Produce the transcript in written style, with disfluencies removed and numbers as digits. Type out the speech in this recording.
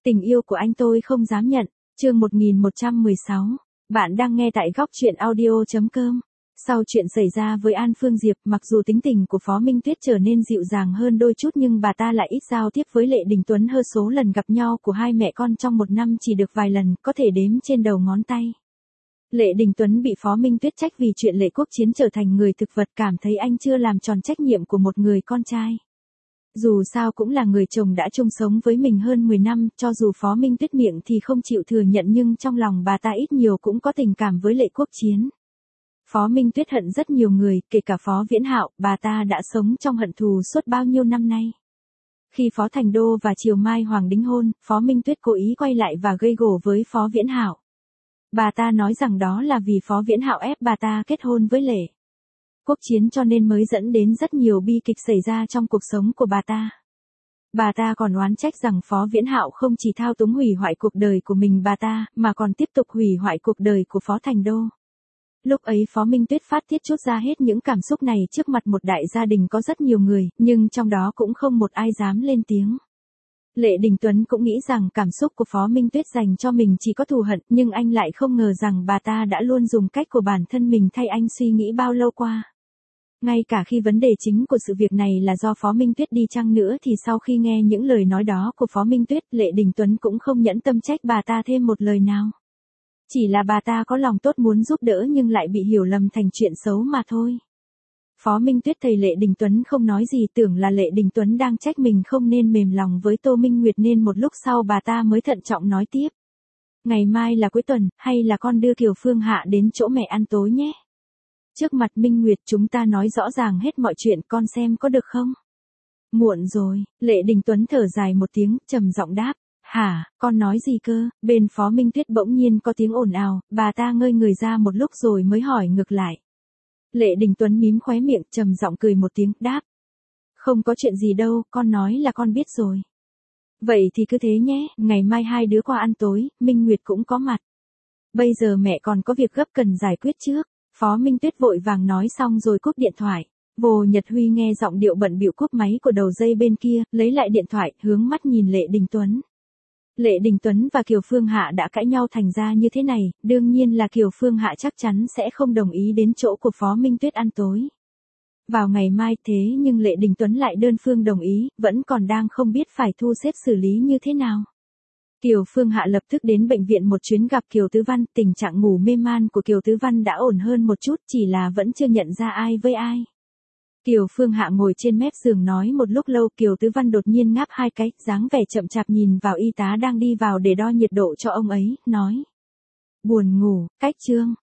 Tình yêu của anh tôi không dám nhận. Chương 1116. Bạn đang nghe tại góc truyện audio.com. Sau chuyện xảy ra với An Phương Diệp, mặc dù tính tình của Phó Minh Tuyết trở nên dịu dàng hơn đôi chút nhưng bà ta lại ít giao tiếp với Lệ Đình Tuấn hơn. Số lần gặp nhau của hai mẹ con trong một năm chỉ được vài lần, có thể đếm trên đầu ngón tay. Lệ Đình Tuấn bị Phó Minh Tuyết trách vì chuyện Lệ Quốc Chiến trở thành người thực vật, cảm thấy anh chưa làm tròn trách nhiệm của một người con trai. Dù sao cũng là người chồng đã chung sống với mình hơn 10 năm, cho dù Phó Minh Tuyết miệng thì không chịu thừa nhận nhưng trong lòng bà ta ít nhiều cũng có tình cảm với Lệ Quốc Chiến. Phó Minh Tuyết hận rất nhiều người, kể cả Phó Viễn Hạo, bà ta đã sống trong hận thù suốt bao nhiêu năm nay. Khi Phó Thành Đô và Triều Mai Hoàng đính hôn, Phó Minh Tuyết cố ý quay lại và gây gổ với Phó Viễn Hạo. Bà ta nói rằng đó là vì Phó Viễn Hạo ép bà ta kết hôn với Lệ Quốc Chiến cho nên mới dẫn đến rất nhiều bi kịch xảy ra trong cuộc sống của bà ta. Bà ta còn oán trách rằng Phó Viễn Hạo không chỉ thao túng hủy hoại cuộc đời của mình bà ta, mà còn tiếp tục hủy hoại cuộc đời của Phó Thành Đô. Lúc ấy Phó Minh Tuyết phát tiết chút ra hết những cảm xúc này trước mặt một đại gia đình có rất nhiều người, nhưng trong đó cũng không một ai dám lên tiếng. Lệ Đình Tuấn cũng nghĩ rằng cảm xúc của Phó Minh Tuyết dành cho mình chỉ có thù hận, nhưng anh lại không ngờ rằng bà ta đã luôn dùng cách của bản thân mình thay anh suy nghĩ bao lâu qua. Ngay cả khi vấn đề chính của sự việc này là do Phó Minh Tuyết đi chăng nữa thì sau khi nghe những lời nói đó của Phó Minh Tuyết, Lệ Đình Tuấn cũng không nhẫn tâm trách bà ta thêm một lời nào. Chỉ là bà ta có lòng tốt muốn giúp đỡ nhưng lại bị hiểu lầm thành chuyện xấu mà thôi. Phó Minh Tuyết thấy Lệ Đình Tuấn không nói gì, tưởng là Lệ Đình Tuấn đang trách mình không nên mềm lòng với Tô Minh Nguyệt nên một lúc sau bà ta mới thận trọng nói tiếp. Ngày mai là cuối tuần, hay là con đưa Kiều Phương Hạ đến chỗ mẹ ăn tối nhé. Trước mặt Minh Nguyệt chúng ta nói rõ ràng hết mọi chuyện, con xem có được không? Muộn rồi, Lệ Đình Tuấn thở dài một tiếng, trầm giọng đáp. Hả, con nói gì cơ? Bên Phó Minh Tuyết bỗng nhiên có tiếng ồn ào, bà ta ngây người ra một lúc rồi mới hỏi ngược lại. Lệ Đình Tuấn mím khóe miệng, trầm giọng cười một tiếng, đáp. Không có chuyện gì đâu, con nói là con biết rồi. Vậy thì cứ thế nhé, ngày mai hai đứa qua ăn tối, Minh Nguyệt cũng có mặt. Bây giờ mẹ còn có việc gấp cần giải quyết trước. Phó Minh Tuyết vội vàng nói xong rồi cúp điện thoại. Vô Nhật Huy nghe giọng điệu bận bịu cúp máy của đầu dây bên kia, lấy lại điện thoại, hướng mắt nhìn Lệ Đình Tuấn. Lệ Đình Tuấn và Kiều Phương Hạ đã cãi nhau thành ra như thế này, đương nhiên là Kiều Phương Hạ chắc chắn sẽ không đồng ý đến chỗ của Phó Minh Tuyết ăn tối vào ngày mai, thế nhưng Lệ Đình Tuấn lại đơn phương đồng ý, vẫn còn đang không biết phải thu xếp xử lý như thế nào. Kiều Phương Hạ lập tức đến bệnh viện một chuyến gặp Kiều Tứ Văn, tình trạng ngủ mê man của Kiều Tứ Văn đã ổn hơn một chút, chỉ là vẫn chưa nhận ra ai với ai. Kiều Phương Hạ ngồi trên mép giường nói một lúc lâu, Kiều Tứ Văn đột nhiên ngáp hai cái, dáng vẻ chậm chạp nhìn vào y tá đang đi vào để đo nhiệt độ cho ông ấy, nói. Buồn ngủ, cách chương.